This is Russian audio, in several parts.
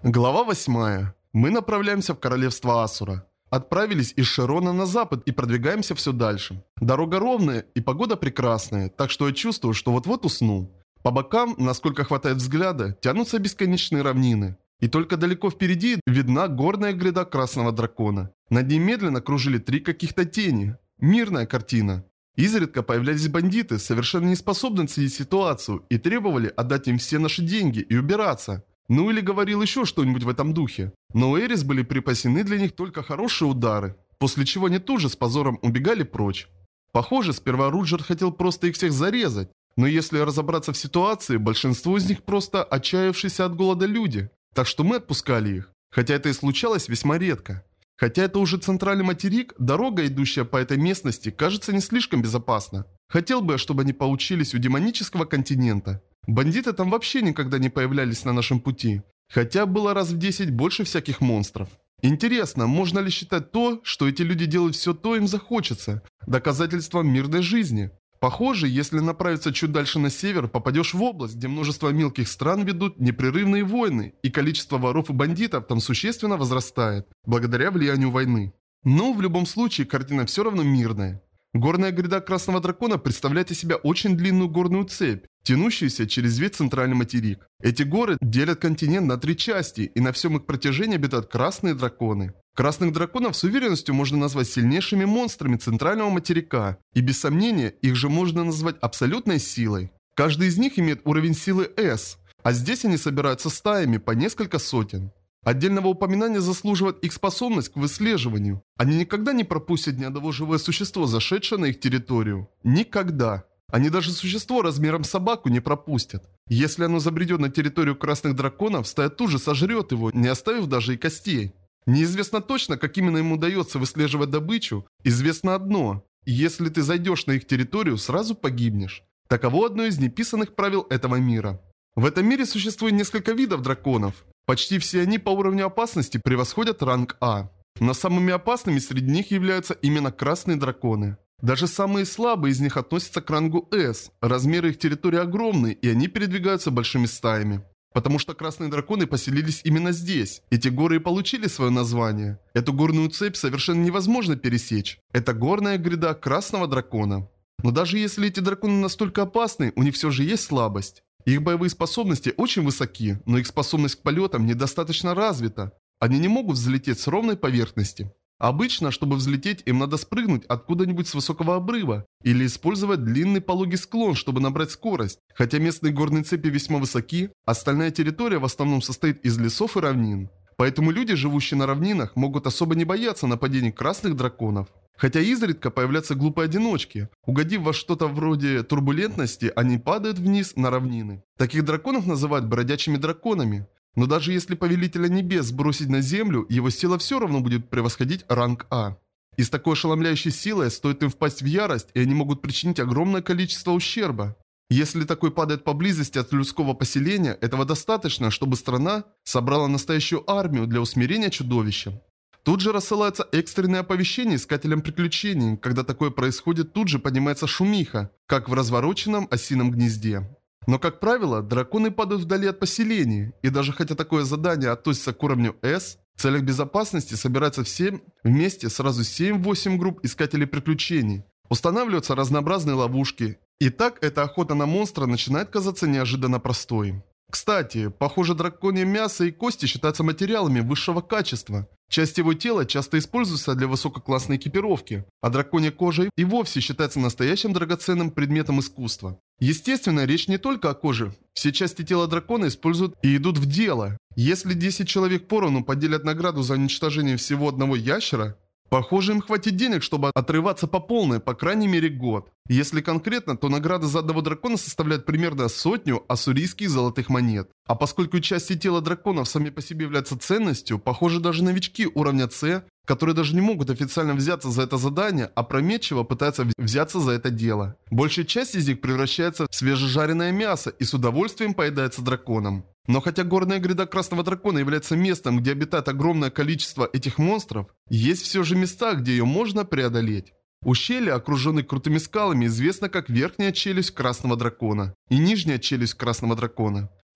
Глава 8. Мы направляемся в королевство Асура. Отправились из Широна на запад и продвигаемся все дальше. Дорога ровная и погода прекрасная, так что я чувствую, что вот-вот усну. По бокам, насколько хватает взгляда, тянутся бесконечные равнины. И только далеко впереди видна горная гряда Красного Дракона. Над ней медленно кружили 3 каких-то тени. Мирная картина. Изредка появлялись бандиты, совершенно не способные ценить ситуацию, и требовали отдать им все наши деньги и убираться. Ну или говорил еще что-нибудь в этом духе. Но у Эрис были припасены для них только хорошие удары, после чего они тут же с позором убегали прочь. Похоже, сперва Руджер хотел просто их всех зарезать, но если разобраться в ситуации, большинство из них просто отчаявшиеся от голода люди, так что мы отпускали их, хотя это и случалось весьма редко. Хотя это уже центральный материк, дорога, идущая по этой местности, кажется не слишком безопасна. Хотел бы я, чтобы они поучились у демонического континента. Бандиты там вообще никогда не появлялись на нашем пути. Хотя было раз в 10 больше всяких монстров. Интересно, можно ли считать то, что эти люди делают все то, им захочется, доказательством мирной жизни? Похоже, если направиться чуть дальше на север, попадешь в область, где множество мелких стран ведут непрерывные войны, и количество воров и бандитов там существенно возрастает, благодаря влиянию войны. Но в любом случае картина все равно мирная. Горная гряда Красного Дракона представляет из себя очень длинную горную цепь, тянущуюся через весь центральный материк. Эти горы делят континент на 3 части, и на всем их протяжении обитают красные драконы. Красных драконов с уверенностью можно назвать сильнейшими монстрами центрального материка, и без сомнения их же можно назвать абсолютной силой. Каждый из них имеет уровень силы S, а здесь они собираются стаями по несколько сотен. Отдельного упоминания заслуживает их способность к выслеживанию. Они никогда не пропустят ни одного живое существо, зашедшее на их территорию. Никогда. Они даже существо размером с собаку не пропустят. Если оно забредет на территорию красных драконов, стая тут же сожрет его, не оставив даже и костей. Неизвестно точно, как именно ему удается выслеживать добычу. Известно одно. Если ты зайдешь на их территорию, сразу погибнешь. Таково одно из неписанных правил этого мира. В этом мире существует несколько видов драконов. Почти все они по уровню опасности превосходят ранг А. Но самыми опасными среди них являются именно красные драконы. Даже самые слабые из них относятся к рангу S. Размеры их территории огромны, и они передвигаются большими стаями. Потому что красные драконы поселились именно здесь. Эти горы и получили свое название. Эту горную цепь совершенно невозможно пересечь. Это горная гряда Красного Дракона. Но даже если эти драконы настолько опасны, у них все же есть слабость. Их боевые способности очень высоки, но их способность к полетам недостаточно развита. Они не могут взлететь с ровной поверхности. Обычно, чтобы взлететь, им надо спрыгнуть откуда-нибудь с высокого обрыва или использовать длинный пологий склон, чтобы набрать скорость. Хотя местные горные цепи весьма высоки, остальная территория в основном состоит из лесов и равнин. Поэтому люди, живущие на равнинах, могут особо не бояться нападений красных драконов. Хотя изредка появляются глупые одиночки. Угодив во что-то вроде турбулентности, они падают вниз на равнины. Таких драконов называют бродячими драконами. Но даже если Повелителя Небес сбросить на землю, его сила все равно будет превосходить ранг А. И с такой ошеломляющей силой стоит им впасть в ярость, и они могут причинить огромное количество ущерба. Если такой падает поблизости от людского поселения, этого достаточно, чтобы страна собрала настоящую армию для усмирения чудовища. Тут же рассылается экстренное оповещение искателям приключений. Когда такое происходит, тут же поднимается шумиха, как в развороченном осином гнезде. Но, как правило, драконы падают вдали от поселений, и даже хотя такое задание относится к уровню S, в целях безопасности собираются все вместе сразу 7-8 групп искателей приключений. Устанавливаются разнообразные ловушки. И так эта охота на монстра начинает казаться неожиданно простой. Кстати, похоже, драконье мясо и кости считаются материалами высшего качества. Часть его тела часто используется для высококлассной экипировки, а драконья кожа и вовсе считается настоящим драгоценным предметом искусства. Естественно, речь не только о коже. Все части тела дракона используют и идут в дело. Если 10 человек поровну поделят награду за уничтожение всего одного ящера, похоже, им хватит денег, чтобы отрываться по полной, по крайней мере год. Если конкретно, то награда за одного дракона составляет примерно 100 ассурийских золотых монет. А поскольку части тела драконов сами по себе являются ценностью, похоже, даже новички уровня С, которые даже не могут официально взяться за это задание, опрометчиво пытаются взяться за это дело. Большая часть из них превращается в свежежаренное мясо и с удовольствием поедается драконом. Но хотя горная гряда Красного Дракона является местом, где обитает огромное количество этих монстров, есть все же места, где ее можно преодолеть. Ущелье, окруженное крутыми скалами, известно как верхняя челюсть Красного Дракона и нижняя челюсть Красного Дракона.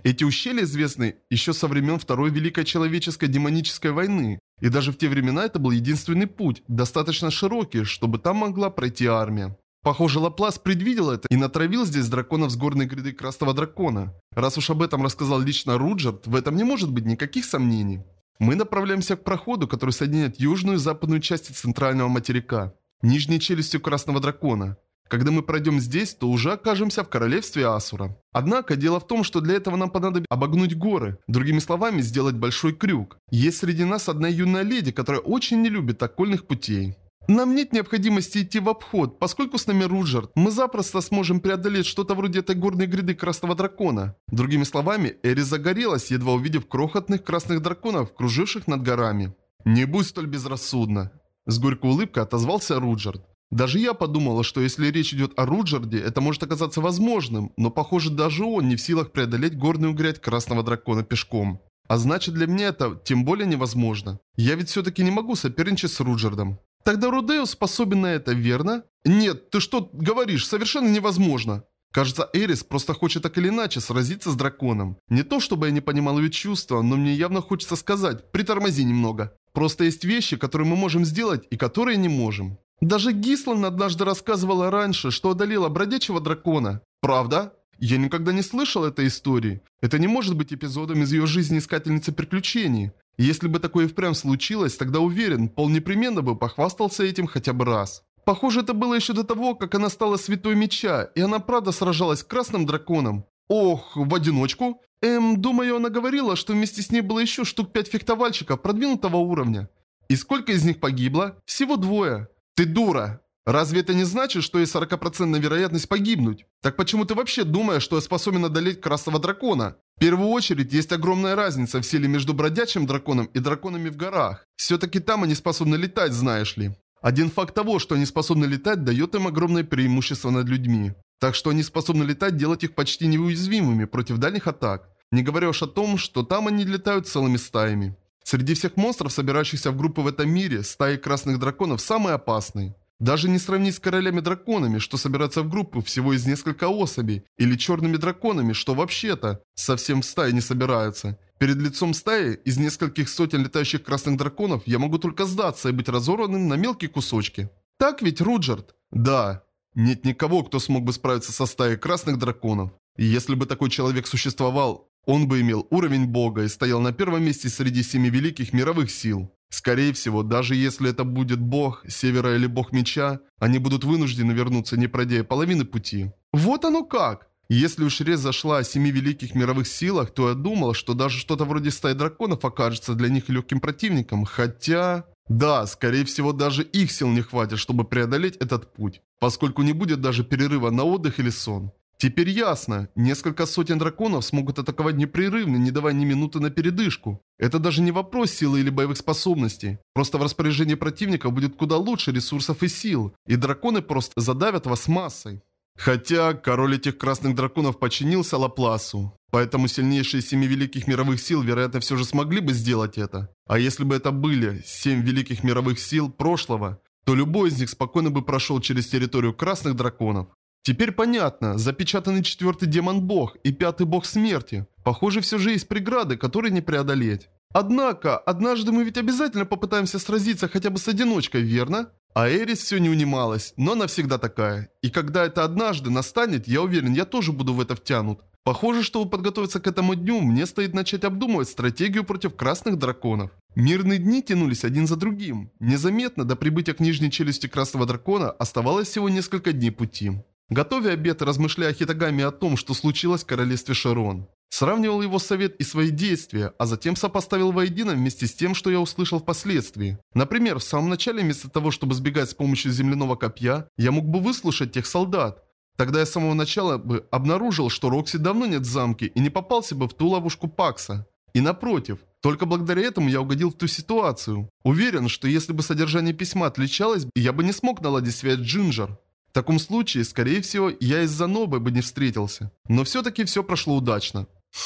Эти ущелья известны еще со времен Второй Великой Человеческой Демонической войны. И даже в те времена это был единственный путь, достаточно широкий, чтобы там могла пройти армия. Похоже, Лаплас предвидел это и натравил здесь драконов с горной гряды Красного Дракона. Раз уж об этом рассказал лично Руджерт, в этом не может быть никаких сомнений. Мы направляемся к проходу, который соединяет южную и западную части центрального материка, нижней челюстью Красного Дракона. Когда мы пройдем здесь, то уже окажемся в королевстве Асура. Однако, дело в том, что для этого нам понадобится обогнуть горы. Другими словами, сделать большой крюк. Есть среди нас одна юная леди, которая очень не любит окольных путей. Нам нет необходимости идти в обход, поскольку с нами Руджерт, мы запросто сможем преодолеть что-то вроде этой горной гряды Красного Дракона. Другими словами, Эри загорелась, едва увидев крохотных красных драконов, круживших над горами. «Не будь столь безрассудна!» С горькой улыбкой отозвался Руджерт. Даже я подумала, что если речь идет о Руджерде, это может оказаться возможным, но похоже, даже он не в силах преодолеть горную грядь Красного Дракона пешком. А значит, для меня это тем более невозможно. Я ведь все-таки не могу соперничать с Руджердом. Тогда Рудеус способен на это, верно? Нет, ты что говоришь, совершенно невозможно. Кажется, Эрис просто хочет так или иначе сразиться с драконом. Не то, чтобы я не понимал ее чувства, но мне явно хочется сказать, притормози немного. Просто есть вещи, которые мы можем сделать и которые не можем. Даже Гислан однажды рассказывала раньше, что одолела бродячего дракона. Правда? Я никогда не слышал этой истории. Это не может быть эпизодом из ее жизни искательницы приключений. Если бы такое и впрямь случилось, тогда уверен, Пол непременно бы похвастался этим хотя бы раз. Похоже, это было еще до того, как она стала святой меча, и она правда сражалась с красным драконом. Ох, в одиночку? Думаю, она говорила, что вместе с ней было еще штук 5 фехтовальщиков продвинутого уровня. И сколько из них погибло? Всего 2. Ты дура! Разве это не значит, что есть 40% вероятность погибнуть? Так почему ты вообще думаешь, что я способен одолеть Красного Дракона? В первую очередь, есть огромная разница в силе между бродячим драконом и драконами в горах. Все-таки там они способны летать, знаешь ли. Один факт того, что они способны летать, дает им огромное преимущество над людьми. Так что они способны летать, делать их почти неуязвимыми против дальних атак. Не говоря уж о том, что там они летают целыми стаями. Среди всех монстров, собирающихся в группы в этом мире, стаи красных драконов самые опасные. Даже не сравнить с королями-драконами, что собираются в группу всего из несколько особей, или черными драконами, что вообще-то совсем в стае не собираются. Перед лицом стаи из нескольких сотен летающих красных драконов я могу только сдаться и быть разорванным на мелкие кусочки. Так ведь, Руджерт? Да. Нет никого, кто смог бы справиться со стаей красных драконов. И если бы такой человек существовал, он бы имел уровень бога и стоял на первом месте среди 7 великих мировых сил. Скорее всего, даже если это будет бог Севера или бог меча, они будут вынуждены вернуться, не пройдя половины пути. Вот оно как! Если уж речь зашла о 7 великих мировых силах, то я думал, что даже что-то вроде стаи драконов окажется для них легким противником, хотя... Да, скорее всего, даже их сил не хватит, чтобы преодолеть этот путь, поскольку не будет даже перерыва на отдых или сон. Теперь ясно, несколько сотен драконов смогут атаковать непрерывно, не давая ни минуты на передышку. Это даже не вопрос силы или боевых способностей. Просто в распоряжении противника будет куда лучше ресурсов и сил, и драконы просто задавят вас массой. Хотя король этих красных драконов подчинился Лапласу, поэтому сильнейшие 7 великих мировых сил, вероятно, все же смогли бы сделать это. А если бы это были 7 великих мировых сил прошлого, то любой из них спокойно бы прошел через территорию красных драконов. Теперь понятно, запечатанный 4-й демон-бог и 5-й бог смерти. Похоже, все же есть преграды, которые не преодолеть. Однако, однажды мы ведь обязательно попытаемся сразиться хотя бы с одиночкой, верно? А Эрис все не унималась, но она всегда такая. И когда это однажды настанет, я уверен, я тоже буду в это втянут. Похоже, чтобы подготовиться к этому дню, мне стоит начать обдумывать стратегию против красных драконов. Мирные дни тянулись один за другим. Незаметно до прибытия к нижней челюсти красного дракона оставалось всего несколько дней пути. Готовя обед и размышляя о Хитагами о том, что случилось в королевстве Широн. Сравнивал его совет и свои действия, а затем сопоставил воедино вместе с тем, что я услышал впоследствии. Например, в самом начале вместо того, чтобы сбегать с помощью земляного копья, я мог бы выслушать тех солдат. Тогда я с самого начала бы обнаружил, что Рокси давно нет в замке и не попался бы в ту ловушку Пакса. И напротив, только благодаря этому я угодил в ту ситуацию. Уверен, что если бы содержание письма отличалось, я бы не смог наладить связь с Джинджер. В таком случае, скорее всего, я из-за Нобы бы не встретился. Но все-таки все прошло удачно.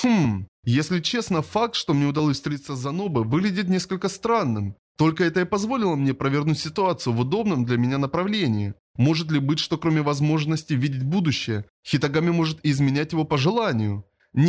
Если честно, факт, что мне удалось встретиться с Занобой, выглядит несколько странным. Только это и позволило мне провернуть ситуацию в удобном для меня направлении. Может ли быть, что кроме возможности видеть будущее, Хитагами может изменять его по желанию? Нет,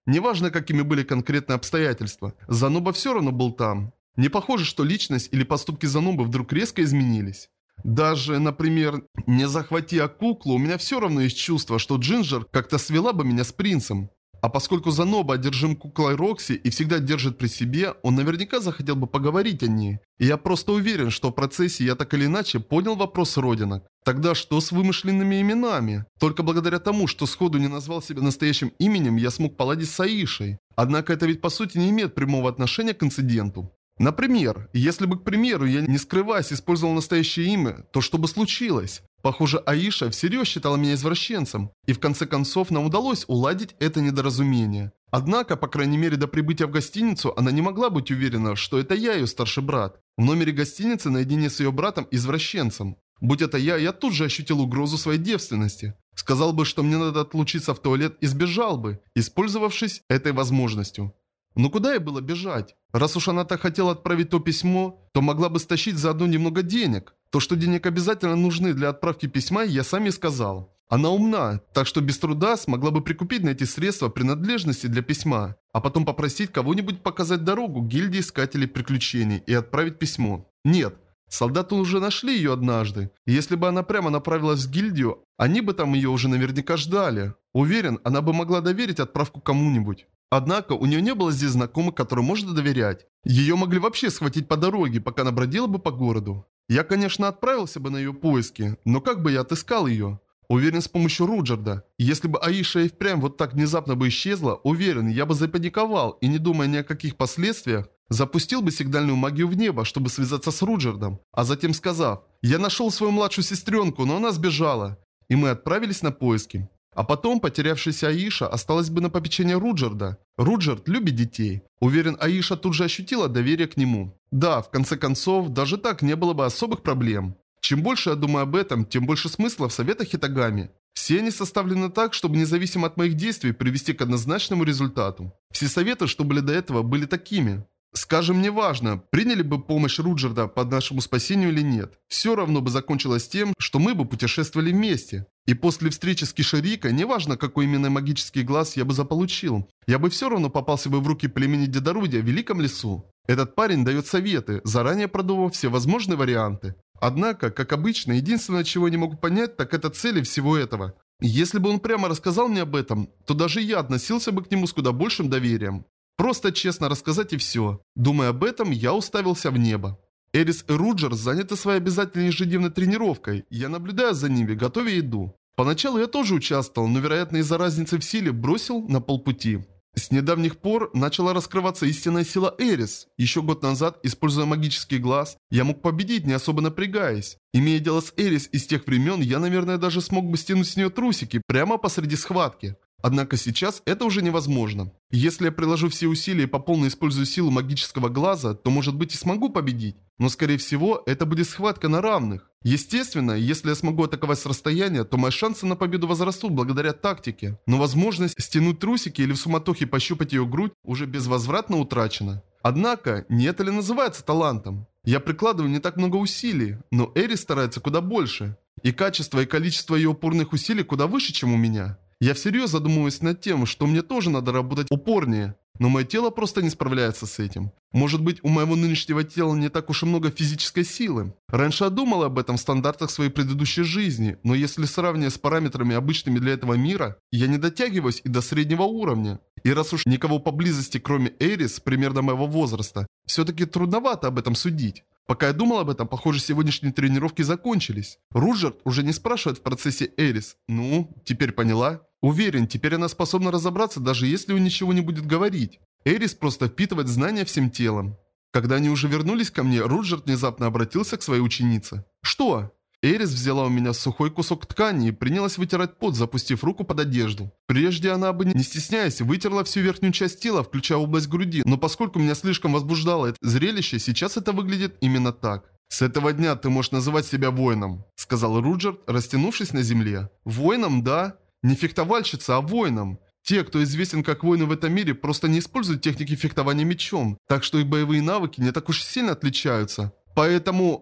Неважно, какими были конкретные обстоятельства, Заноба все равно был там. Не похоже, что личность или поступки Занобы вдруг резко изменились. Даже, например, не захвати куклу, у меня все равно есть чувство, что Джинджер как-то свела бы меня с принцем. А поскольку Заноба одержим куклой Рокси и всегда держит при себе, он наверняка захотел бы поговорить о ней. И я просто уверен, что в процессе я так или иначе понял вопрос родинок. Тогда что с вымышленными именами? Только благодаря тому, что сходу не назвал себя настоящим именем, я смог поладить с Аишей. Однако это ведь по сути не имеет прямого отношения к инциденту. Например, если бы, к примеру, я не скрываясь использовал настоящее имя, то что бы случилось? Похоже, Аиша всерьез считала меня извращенцем, и в конце концов нам удалось уладить это недоразумение. Однако, по крайней мере до прибытия в гостиницу, она не могла быть уверена, что это я ее старший брат. В номере гостиницы наедине с ее братом-извращенцем. Будь это я тут же ощутил угрозу своей девственности. Сказал бы, что мне надо отлучиться в туалет и сбежал бы, использовавшись этой возможностью. Но куда ей было бежать? Раз уж она так хотела отправить то письмо, то могла бы стащить заодно немного денег. То, что денег обязательно нужны для отправки письма, я сам ей сказал. Она умна, так что без труда смогла бы прикупить на эти средства принадлежности для письма, а потом попросить кого-нибудь показать дорогу к гильдии искателей приключений и отправить письмо. Нет, солдаты уже нашли ее однажды. И если бы она прямо направилась в гильдию, они бы там ее уже наверняка ждали. Уверен, она бы могла доверить отправку кому-нибудь. Однако у нее не было здесь знакомых, которым можно доверять. Ее могли вообще схватить по дороге, пока она бродила бы по городу. Я, конечно, отправился бы на ее поиски, но как бы я отыскал ее? Уверен, с помощью Руджерда. Если бы Аиша и впрямь вот так внезапно бы исчезла, уверен, я бы запаниковал и, не думая ни о каких последствиях, запустил бы сигнальную магию в небо, чтобы связаться с Руджердом, а затем сказав: «Я нашел свою младшую сестренку, но она сбежала». И мы отправились на поиски. А потом потерявшаяся Аиша осталась бы на попечении Руджерда. Руджерд любит детей. Уверен, Аиша тут же ощутила доверие к нему. Да, в конце концов, даже так не было бы особых проблем. Чем больше я думаю об этом, тем больше смысла в советах Хитагами. Все они составлены так, чтобы независимо от моих действий привести к однозначному результату. Все советы, что были до этого, были такими. Скажем, неважно, приняли бы помощь Руджерда под нашему спасению или нет. Все равно бы закончилось тем, что мы бы путешествовали вместе. И после встречи с Киширикой, неважно, какой именно магический глаз я бы заполучил, я бы все равно попался бы в руки племени Дедорудия в Великом лесу. Этот парень дает советы, заранее продумав все возможные варианты. Однако, как обычно, единственное, чего я не могу понять, так это цели всего этого. Если бы он прямо рассказал мне об этом, то даже я относился бы к нему с куда большим доверием. Просто честно рассказать и все. Думая об этом, я уставился в небо. Эрис и Руджер заняты своей обязательной ежедневной тренировкой. Я наблюдаю за ними, готовя еду. Поначалу я тоже участвовал, но, вероятно, из-за разницы в силе бросил на полпути. С недавних пор начала раскрываться истинная сила Эрис. Еще год назад, используя магический глаз, я мог победить, не особо напрягаясь. Имея дело с Эрис из тех времен, я, наверное, даже смог бы стянуть с нее трусики прямо посреди схватки. Однако сейчас это уже невозможно. Если я приложу все усилия и по полной использую силу магического глаза, то, может быть, и смогу победить. Но, скорее всего, это будет схватка на равных. Естественно, если я смогу атаковать с расстояния, то мои шансы на победу возрастут благодаря тактике. Но возможность стянуть трусики или в суматохе пощупать ее грудь уже безвозвратно утрачена. Однако, не это ли называется талантом? Я прикладываю не так много усилий, но Эрис старается куда больше. И качество и количество ее упорных усилий куда выше, чем у меня. Я всерьез задумываюсь над тем, что мне тоже надо работать упорнее. Но мое тело просто не справляется с этим. Может быть, у моего нынешнего тела не так уж и много физической силы. Раньше я думал об этом в стандартах своей предыдущей жизни, но если сравнивать с параметрами обычными для этого мира, я не дотягиваюсь и до среднего уровня. И раз уж никого поблизости, кроме Эрис, примерно моего возраста, все-таки трудновато об этом судить. Пока я думал об этом, похоже, сегодняшние тренировки закончились. Руджерд уже не спрашивает в процессе Эрис. Ну, теперь поняла? Уверен, теперь она способна разобраться, даже если он ничего не будет говорить. Эрис просто впитывает знания всем телом. Когда они уже вернулись ко мне, Руджерд внезапно обратился к своей ученице. «Что?» Эрис взяла у меня сухой кусок ткани и принялась вытирать пот, запустив руку под одежду. Прежде она бы, не стесняясь, вытерла всю верхнюю часть тела, включая область груди, но поскольку меня слишком возбуждало это зрелище, сейчас это выглядит именно так. «С этого дня ты можешь называть себя воином», — сказал Руджерд, растянувшись на земле. «Воином, да? Не фехтовальщица, а воином. Те, кто известен как воины в этом мире, просто не используют техники фехтования мечом, так что их боевые навыки не так уж сильно отличаются. Поэтому...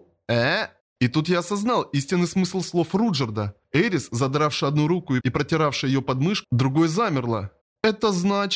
И тут я осознал истинный смысл слов Руджерда. Эрис, задравшая одну руку и протиравшая ее подмышку, другой замерла. «Это значит...»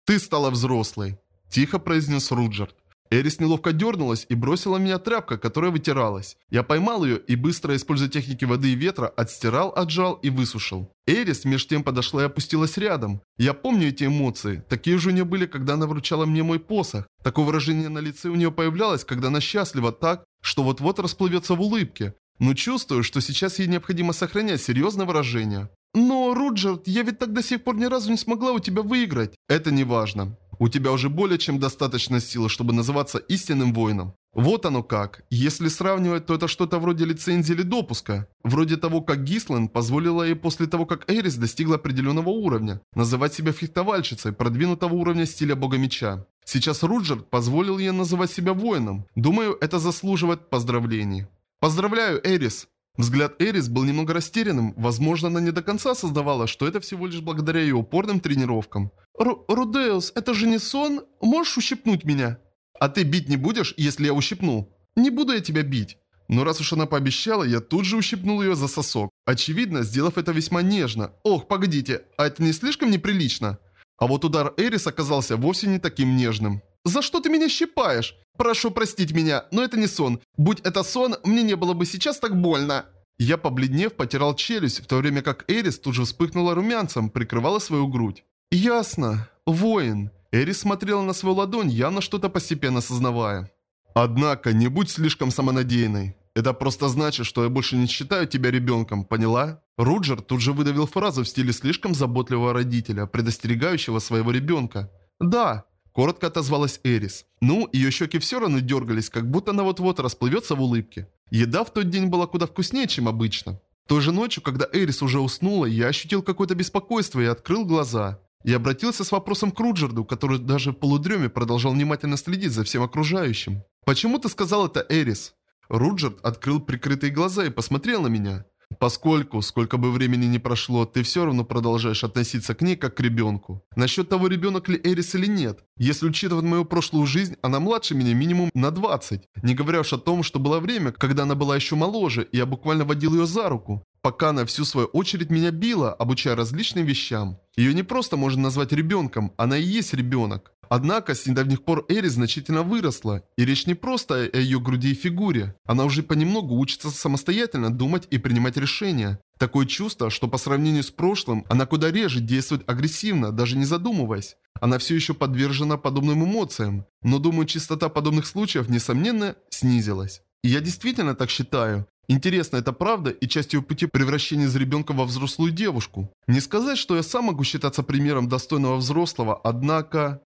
«Ты стала взрослой», – тихо произнес Руджерт. Эрис неловко дернулась и бросила в меня тряпка, которая вытиралась. Я поймал ее и, быстро используя техники воды и ветра, отстирал, отжал и высушил. Эрис меж тем подошла и опустилась рядом. Я помню эти эмоции. Такие же у нее были, когда она вручала мне мой посох. Такое выражение на лице у нее появлялось, когда она счастлива так, что вот-вот расплывется в улыбке. Но чувствую, что сейчас ей необходимо сохранять серьезное выражение. «Но, Руджерт, я ведь так до сих пор ни разу не смогла у тебя выиграть». «Это не важно. У тебя уже более чем достаточно силы, чтобы называться истинным воином». Вот оно как. Если сравнивать, то это что-то вроде лицензии или допуска. Вроде того, как Гисланд позволила ей после того, как Эрис достигла определенного уровня, называть себя фехтовальщицей продвинутого уровня стиля бога меча. Сейчас Руджерт позволил ей называть себя воином. Думаю, это заслуживает поздравлений. «Поздравляю, Эрис!» Взгляд Эрис был немного растерянным. Возможно, она не до конца осознавала, что это всего лишь благодаря ее упорным тренировкам. «Рудеус, это же не сон? Можешь ущипнуть меня?» «А ты бить не будешь, если я ущипну?» «Не буду я тебя бить». Но раз уж она пообещала, я тут же ущипнул ее за сосок. Очевидно, сделав это весьма нежно. «Ох, погодите, а это не слишком неприлично?» А вот удар Эрис оказался вовсе не таким нежным. «За что ты меня щипаешь? Прошу простить меня, но это не сон. Будь это сон, мне не было бы сейчас так больно». Я, побледнев, потирал челюсть, в то время как Эрис тут же вспыхнула румянцем, прикрывала свою грудь. «Ясно. Воин». Эрис смотрела на свою ладонь, явно что-то постепенно осознавая. «Однако, не будь слишком самонадеянной. Это просто значит, что я больше не считаю тебя ребенком, поняла?» Руджер тут же выдавил фразу в стиле слишком заботливого родителя, предостерегающего своего ребенка. «Да». Коротко отозвалась Эрис. Ну, ее щеки все равно дергались, как будто она вот-вот расплывется в улыбке. Еда в тот день была куда вкуснее, чем обычно. Той же ночью, когда Эрис уже уснула, я ощутил какое-то беспокойство и открыл глаза. Я обратился с вопросом к Руджерду, который даже в полудреме продолжал внимательно следить за всем окружающим. «Почему ты сказал это, Эрис?» Руджерд открыл прикрытые глаза и посмотрел на меня. «Поскольку, сколько бы времени ни прошло, ты все равно продолжаешь относиться к ней как к ребенку. Насчет того, ребенок ли Эрис или нет. Если учитывать мою прошлую жизнь, она младше меня минимум на 20. Не говоря уж о том, что было время, когда она была еще моложе, и я буквально водил ее за руку. Пока она всю свою очередь меня била, обучая различным вещам. Ее не просто можно назвать ребенком, она и есть ребенок. Однако, с недавних пор Эрис значительно выросла, и речь не просто о ее груди и фигуре. Она уже понемногу учится самостоятельно думать и принимать решения. Такое чувство, что по сравнению с прошлым, она куда реже действует агрессивно, даже не задумываясь. Она все еще подвержена подобным эмоциям, но думаю, частота подобных случаев, несомненно, снизилась. И я действительно так считаю. Интересно, это правда и часть ее пути превращения из ребенка во взрослую девушку? Не сказать, что я сам могу считаться примером достойного взрослого, однако...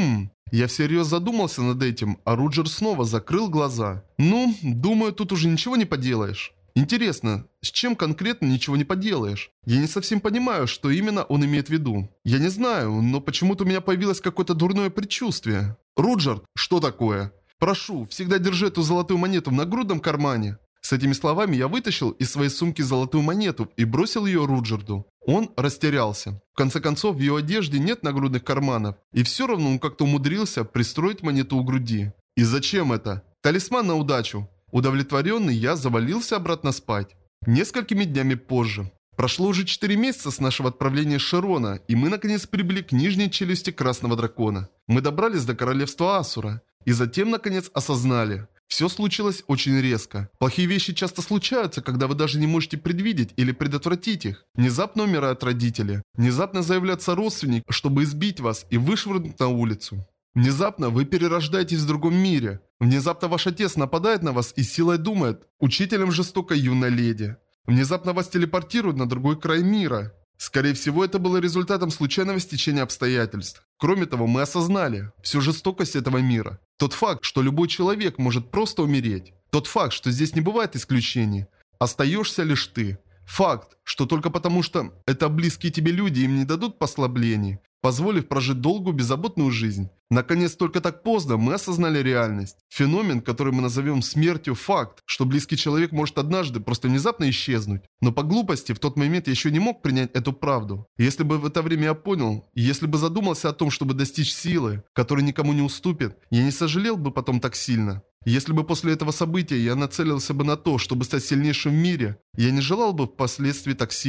Я всерьез задумался над этим, а Руджер снова закрыл глаза. Ну, думаю, тут уже ничего не поделаешь. Интересно, с чем конкретно ничего не поделаешь? Я не совсем понимаю, что именно он имеет в виду. Я не знаю, но почему-то у меня появилось какое-то дурное предчувствие. Руджер, что такое? Прошу, всегда держи эту золотую монету в нагрудном кармане. С этими словами я вытащил из своей сумки золотую монету и бросил ее Руджерду. Он растерялся. В конце концов, в ее одежде нет нагрудных карманов. И все равно он как-то умудрился пристроить монету у груди. И зачем это? Талисман на удачу. Удовлетворенный, я завалился обратно спать. Несколькими днями позже. Прошло уже 4 месяца с нашего отправления с Шерона, и мы наконец прибыли к нижней челюсти Красного Дракона. Мы добрались до королевства Асура. И затем, наконец, осознали. Все случилось очень резко. Плохие вещи часто случаются, когда вы даже не можете предвидеть или предотвратить их. Внезапно умирают родители. Внезапно заявляется родственник, чтобы избить вас и вышвырнуть на улицу. Внезапно вы перерождаетесь в другом мире. Внезапно ваш отец нападает на вас и силой думает учителем жестокой юной леди. Внезапно вас телепортируют на другой край мира. Скорее всего, это было результатом случайного стечения обстоятельств. Кроме того, мы осознали всю жестокость этого мира. Тот факт, что любой человек может просто умереть. Тот факт, что здесь не бывает исключений. Остаешься лишь ты. Факт, что только потому, что это близкие тебе люди, им не дадут послаблений, позволив прожить долгую беззаботную жизнь. Наконец, только так поздно мы осознали реальность. Феномен, который мы назовем смертью, факт, что близкий человек может однажды просто внезапно исчезнуть. Но по глупости в тот момент я еще не мог принять эту правду. Если бы в это время я понял, и если бы задумался о том, чтобы достичь силы, которая никому не уступит, я не сожалел бы потом так сильно. Если бы после этого события я нацелился бы на то, чтобы стать сильнейшим в мире, я не желал бы впоследствии так сильно.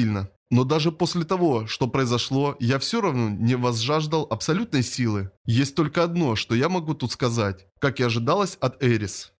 Но даже после того, что произошло, я все равно не возжаждал абсолютной силы. Есть только одно, что я могу тут сказать, как и ожидалось от Эрис.